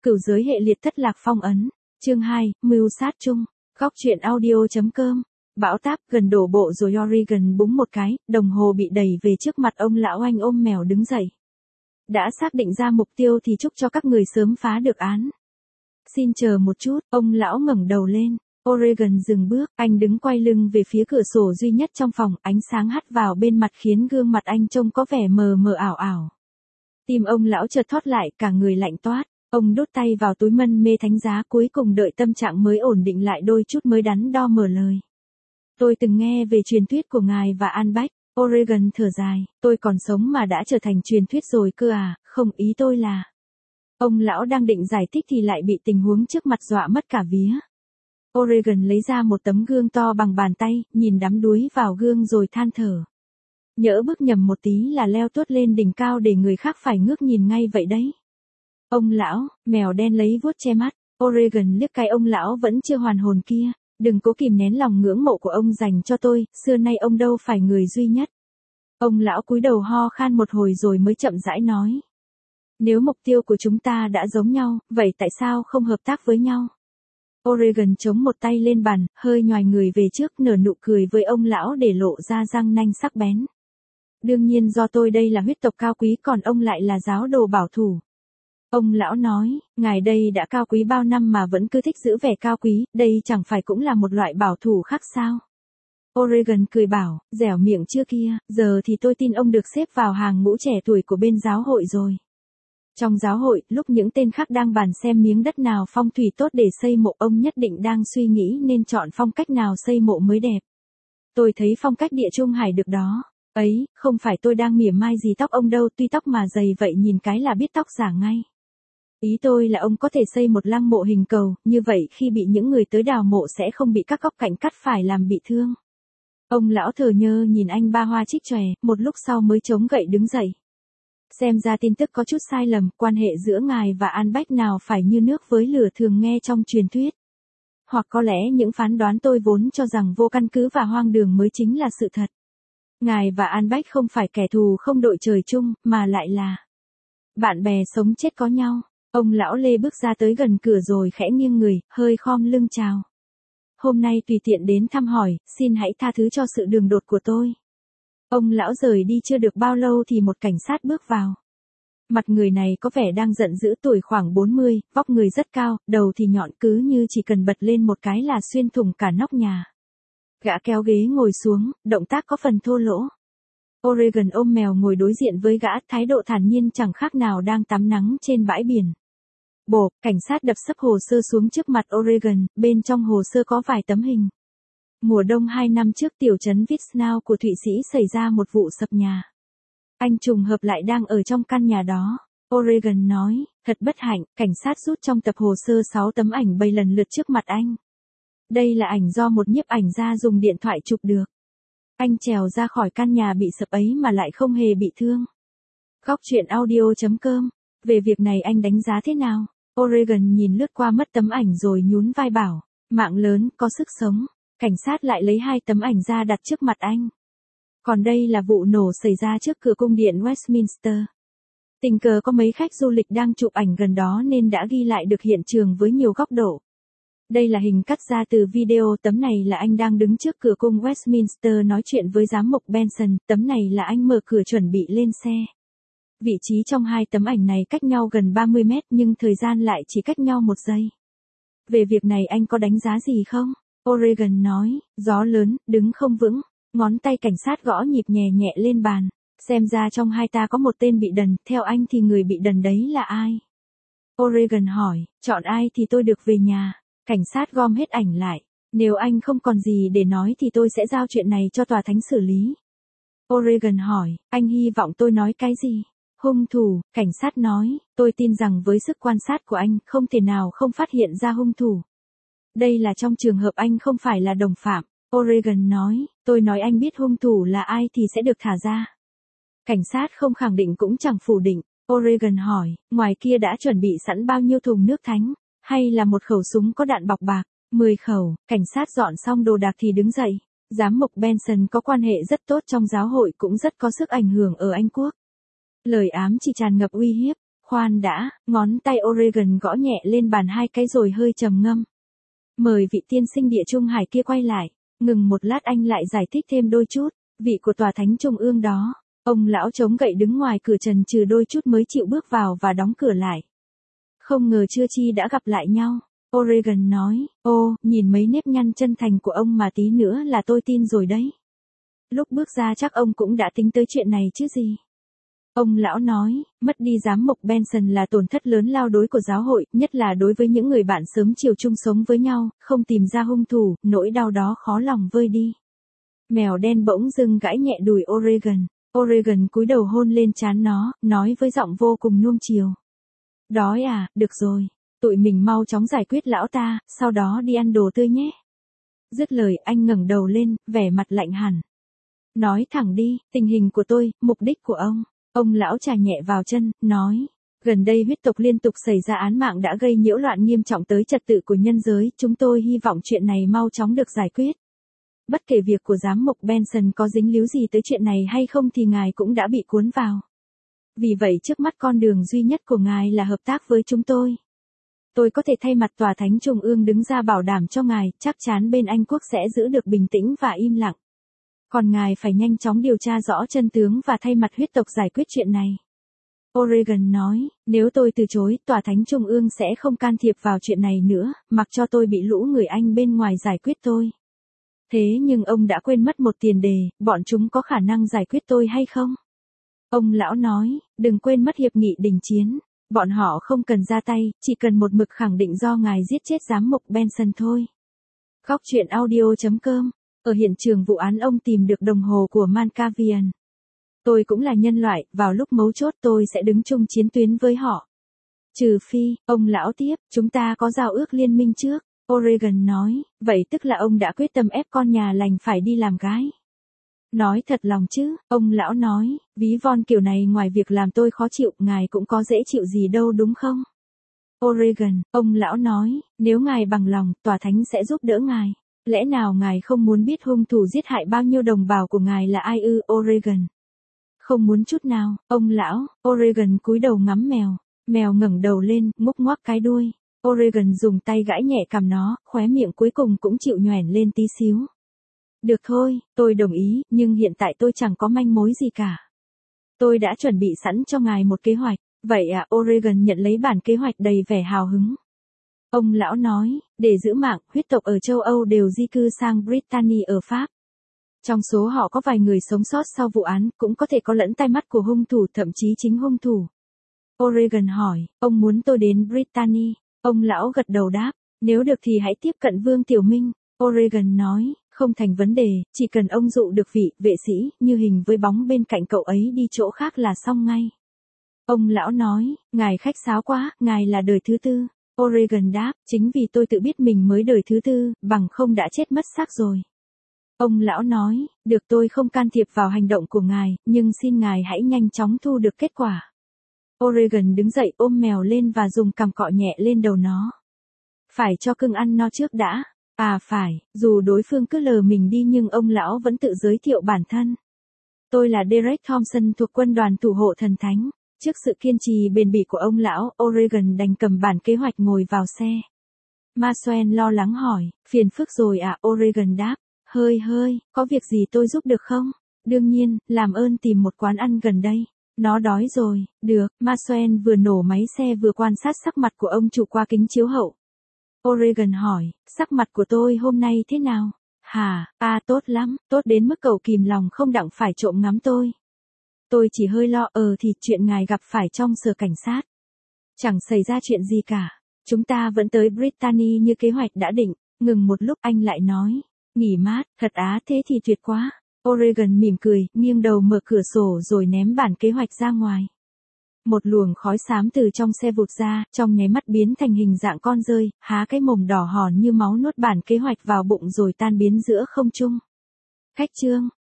Cửu giới hệ liệt thất lạc phong ấn. Chương 2, mưu sát chung. Góc truyện audio.com. Bão táp gần đổ bộ rồi Oregon búng một cái, đồng hồ bị đẩy về trước mặt ông lão anh ôm mèo đứng dậy. Đã xác định ra mục tiêu thì chúc cho các người sớm phá được án. Xin chờ một chút, ông lão ngẩng đầu lên. Oregon dừng bước, anh đứng quay lưng về phía cửa sổ duy nhất trong phòng, ánh sáng hắt vào bên mặt khiến gương mặt anh trông có vẻ mờ mờ ảo ảo. Tim ông lão chợt thót lại, cả người lạnh toát. Ông đút tay vào túi mân mê thánh giá, cuối cùng đợi tâm trạng mới ổn định lại đôi chút mới đắn đo mở lời. Tôi từng nghe về truyền thuyết của ngài và Albrecht. Oregon thở dài, tôi còn sống mà đã trở thành truyền thuyết rồi cơ à, không, ý tôi là. Ông lão đang định giải thích thì lại bị tình huống trước mặt dọa mất cả vía. Oregon lấy ra một tấm gương to bằng bàn tay, nhìn đắm đuối vào gương rồi than thở. Nhỡ bước nhầm một tí là leo tuốt lên đỉnh cao để người khác phải ngước nhìn ngay vậy đấy. Ông lão, mèo đen lấy vuốt che mắt. Oregon liếc cái ông lão vẫn chưa hoàn hồn kia. Đừng cố kìm nén lòng ngưỡng mộ của ông dành cho tôi, xưa nay ông đâu phải người duy nhất. Ông lão cúi đầu ho khan một hồi rồi mới chậm rãi nói. Nếu mục tiêu của chúng ta đã giống nhau, vậy tại sao không hợp tác với nhau? Oregon chống một tay lên bàn, hơi nhoài người về trước, nở nụ cười với ông lão để lộ ra răng nanh sắc bén. Đương nhiên do tôi đây là huyết tộc cao quý, còn ông lại là giáo đồ bảo thủ. Ông lão nói, ngài đây đã cao quý bao năm mà vẫn cứ thích giữ vẻ cao quý, đây chẳng phải cũng là một loại bảo thủ khác sao? Oregon cười bảo, dẻo miệng chưa kia, giờ thì tôi tin ông được xếp vào hàng ngũ trẻ tuổi của bên giáo hội rồi. Trong giáo hội, lúc những tên khác đang bàn xem miếng đất nào phong thủy tốt để xây mộ, ông nhất định đang suy nghĩ nên chọn phong cách nào xây mộ mới đẹp. Tôi thấy phong cách Địa Trung Hải được đó. Ấy, không phải tôi đang mỉa mai gì tóc ông đâu, tuy tóc mà dày vậy nhìn cái là biết tóc giả ngay. Ý tôi là ông có thể xây một lăng mộ hình cầu, như vậy khi bị những người tới đào mộ sẽ không bị các góc cạnh cắt phải làm bị thương. Ông lão thờ nhơ nhìn anh ba hoa trích chòe, một lúc sau mới chống gậy đứng dậy. Xem ra tin tức có chút sai lầm, quan hệ giữa ngài và Albrecht nào phải như nước với lửa thường nghe trong truyền thuyết. Hoặc có lẽ những phán đoán tôi vốn cho rằng vô căn cứ và hoang đường mới chính là sự thật. Ngài và Albrecht không phải kẻ thù không đội trời chung, mà lại là bạn bè sống chết có nhau. Ông lão Lê bước ra tới gần cửa rồi khẽ nghiêng người, hơi khom lưng chào. Hôm nay tùy tiện đến thăm hỏi, xin hãy tha thứ cho sự đường đột của tôi. Ông lão rời đi chưa được bao lâu thì một cảnh sát bước vào. Mặt người này có vẻ đang giận dữ, tuổi khoảng 40, vóc người rất cao, đầu thì nhọn, cứ như chỉ cần bật lên một cái là xuyên thủng cả nóc nhà. Gã kéo ghế ngồi xuống, động tác có phần thô lỗ. Oregon ôm mèo ngồi đối diện với gã, thái độ thản nhiên chẳng khác nào đang tắm nắng trên bãi biển. Bộp, cảnh sát đập sấp hồ sơ xuống trước mặt Oregon, bên trong hồ sơ có vài tấm hình. Mùa đông 2 năm trước, tiểu trấn Wiesnau của Thụy Sĩ xảy ra một vụ sập nhà. Anh trùng hợp lại đang ở trong căn nhà đó. Oregon nói, thật bất hạnh. Cảnh sát rút trong tập hồ sơ 6 tấm ảnh bày lần lượt trước mặt anh. Đây là ảnh do một nhiếp ảnh gia dùng điện thoại chụp được. Anh trèo ra khỏi căn nhà bị sập ấy mà lại không hề bị thương. Góc truyện audio.com. Về việc này anh đánh giá thế nào? Oregon nhìn lướt qua mất tấm ảnh rồi nhún vai bảo, mạng lớn, có sức sống. Cảnh sát lại lấy 2 tấm ảnh ra đặt trước mặt anh. Còn đây là vụ nổ xảy ra trước cửa cung điện Westminster. Tình cờ có mấy khách du lịch đang chụp ảnh gần đó nên đã ghi lại được hiện trường với nhiều góc độ. Đây là hình cắt ra từ video, tấm này là anh đang đứng trước cửa cung Westminster nói chuyện với giám mục Benson, tấm này là anh mở cửa chuẩn bị lên xe. Vị trí trong 2 tấm ảnh này cách nhau gần 30 mét nhưng thời gian lại chỉ cách nhau 1 giây. Về việc này anh có đánh giá gì không? Oregon nói, gió lớn, đứng không vững. Ngón tay cảnh sát gõ nhịp nhẹ nhẹ lên bàn. Xem ra trong hai ta có một tên bị đần, theo anh thì người bị đần đấy là ai? Oregon hỏi, chọn ai thì tôi được về nhà. Cảnh sát gom hết ảnh lại. Nếu anh không còn gì để nói thì tôi sẽ giao chuyện này cho tòa thánh xử lý. Oregon hỏi, anh hy vọng tôi nói cái gì? Hung thủ, cảnh sát nói, tôi tin rằng với sức quan sát của anh không thể nào không phát hiện ra hung thủ. Đây là trong trường hợp anh không phải là đồng phạm. Oregon nói, tôi nói anh biết hung thủ là ai thì sẽ được thả ra. Cảnh sát không khẳng định cũng chẳng phủ định. Oregon hỏi, ngoài kia đã chuẩn bị sẵn bao nhiêu thùng nước thánh, hay là một khẩu súng có đạn bọc bạc? 10 khẩu. Cảnh sát dọn xong đồ đạc thì đứng dậy. Giám mục Benson có quan hệ rất tốt trong giáo hội, cũng rất có sức ảnh hưởng ở Anh Quốc. Lời ám chỉ tràn ngập uy hiếp. Khoan đã, ngón tay Oregon gõ nhẹ lên bàn 2 cái rồi hơi trầm ngâm. Mời vị tiên sinh địa trung hải kia quay lại. Ngừng một lát anh lại giải thích thêm đôi chút. Vị của tòa thánh trung ương đó. Ông lão chống gậy đứng ngoài cửa trần trừ đôi chút mới chịu bước vào và đóng cửa lại. Không ngờ chưa chi đã gặp lại nhau. Oregon nói, ô, nhìn mấy nếp nhăn chân thành của ông mà tí nữa là tôi tin rồi đấy. Lúc bước ra chắc ông cũng đã tính tới chuyện này chứ gì. Ông lão nói, mất đi giám mục Benson là tổn thất lớn lao đối của giáo hội, nhất là đối với những người bạn sớm chiều chung sống với nhau, không tìm ra hung thủ, nỗi đau đó khó lòng vơi đi. Mèo đen bỗng dưng gãi nhẹ đùi Oregon. Oregon cúi đầu hôn lên trán nó, nói với giọng vô cùng nuông chiều. Đói à, được rồi. Tụi mình mau chóng giải quyết lão ta, sau đó đi ăn đồ tươi nhé. Dứt lời anh ngẩng đầu lên, vẻ mặt lạnh hẳn. Nói thẳng đi, tình hình của tôi, mục đích của ông. Ông lão chà nhẹ vào chân, nói. Gần đây huyết tộc liên tục xảy ra án mạng đã gây nhiễu loạn nghiêm trọng tới trật tự của nhân giới. Chúng tôi hy vọng chuyện này mau chóng được giải quyết. Bất kể việc của giám mục Benson có dính líu gì tới chuyện này hay không thì ngài cũng đã bị cuốn vào. Vì vậy trước mắt con đường duy nhất của ngài là hợp tác với chúng tôi. Tôi có thể thay mặt tòa thánh trung ương đứng ra bảo đảm cho ngài, chắc chắn bên Anh quốc sẽ giữ được bình tĩnh và im lặng. Còn ngài phải nhanh chóng điều tra rõ chân tướng và thay mặt huyết tộc giải quyết chuyện này. Oregon nói, nếu tôi từ chối, tòa thánh trung ương sẽ không can thiệp vào chuyện này nữa, mặc cho tôi bị lũ người Anh bên ngoài giải quyết tôi. Thế nhưng ông đã quên mất một tiền đề, bọn chúng có khả năng giải quyết tôi hay không? Ông lão nói, đừng quên mất hiệp nghị đình chiến. Bọn họ không cần ra tay, chỉ cần một mực khẳng định do ngài giết chết giám mục Benson thôi. Góc truyện audio.com. Ở hiện trường vụ án ông tìm được đồng hồ của Mancavian. Tôi cũng là nhân loại, vào lúc mấu chốt tôi sẽ đứng chung chiến tuyến với họ. Trừ phi, ông lão tiếp, chúng ta có giao ước liên minh trước. Oregon nói, vậy tức là ông đã quyết tâm ép con nhà lành phải đi làm gái. Nói thật lòng chứ, ông lão nói, ví von kiểu này ngoài việc làm tôi khó chịu, ngài cũng có dễ chịu gì đâu đúng không? Oregon, ông lão nói, nếu ngài bằng lòng, tòa thánh sẽ giúp đỡ ngài. Lẽ nào ngài không muốn biết hung thủ giết hại bao nhiêu đồng bào của ngài là ai ư, Oregon? Không muốn chút nào, ông lão. Oregon cúi đầu ngắm mèo. Mèo ngẩng đầu lên, ngúc ngoác cái đuôi. Oregon dùng tay gãi nhẹ cằm nó, khóe miệng cuối cùng cũng chịu nhoẻn lên tí xíu. Được thôi, tôi đồng ý, nhưng hiện tại tôi chẳng có manh mối gì cả. Tôi đã chuẩn bị sẵn cho ngài một kế hoạch. Vậy à, Oregon nhận lấy bản kế hoạch đầy vẻ hào hứng. Ông lão nói, để giữ mạng, huyết tộc ở châu Âu đều di cư sang Brittany ở Pháp. Trong số họ có vài người sống sót sau vụ án, cũng có thể có lẫn tai mắt của hung thủ, thậm chí chính hung thủ. Oregon hỏi, ông muốn tôi đến Brittany? Ông lão gật đầu đáp, nếu được thì hãy tiếp cận Vương Tiểu Minh. Oregon nói, không thành vấn đề, chỉ cần ông dụ được vị vệ sĩ, như hình với bóng bên cạnh cậu ấy đi chỗ khác là xong ngay. Ông lão nói, ngài khách sáo quá, ngài là đời thứ tư. Oregon đáp, chính vì tôi tự biết mình mới đời thứ tư, bằng không đã chết mất xác rồi. Ông lão nói, được, tôi không can thiệp vào hành động của ngài, nhưng xin ngài hãy nhanh chóng thu được kết quả. Oregon đứng dậy ôm mèo lên và dùng cằm cọ nhẹ lên đầu nó. Phải cho cưng ăn no trước đã. À phải, dù đối phương cứ lờ mình đi nhưng ông lão vẫn tự giới thiệu bản thân. Tôi là Derek Thompson thuộc quân đoàn thủ hộ thần thánh. Trước sự kiên trì bền bỉ của ông lão, Oregon đành cầm bản kế hoạch ngồi vào xe. Maxwell lo lắng hỏi, phiền phức rồi à, Oregon đáp, hơi, có việc gì tôi giúp được không? Đương nhiên, làm ơn tìm một quán ăn gần đây. Nó đói rồi, được, Maxwell vừa nổ máy xe vừa quan sát sắc mặt của ông chủ qua kính chiếu hậu. Oregon hỏi, sắc mặt của tôi hôm nay thế nào? Hả, tốt lắm, tốt đến mức cậu kìm lòng không đặng phải trộm ngắm tôi. Tôi chỉ hơi lo, thì chuyện ngài gặp phải trong sở cảnh sát. Chẳng xảy ra chuyện gì cả. Chúng ta vẫn tới Brittany như kế hoạch đã định. Ngừng một lúc anh lại nói. Nghỉ mát, thật á, thế thì tuyệt quá. Oregon mỉm cười, nghiêng đầu mở cửa sổ rồi ném bản kế hoạch ra ngoài. Một luồng khói xám từ trong xe vụt ra, trong nháy mắt biến thành hình dạng con dơi, há cái mồm đỏ hòn như máu nuốt bản kế hoạch vào bụng rồi tan biến giữa không trung. Khách trương,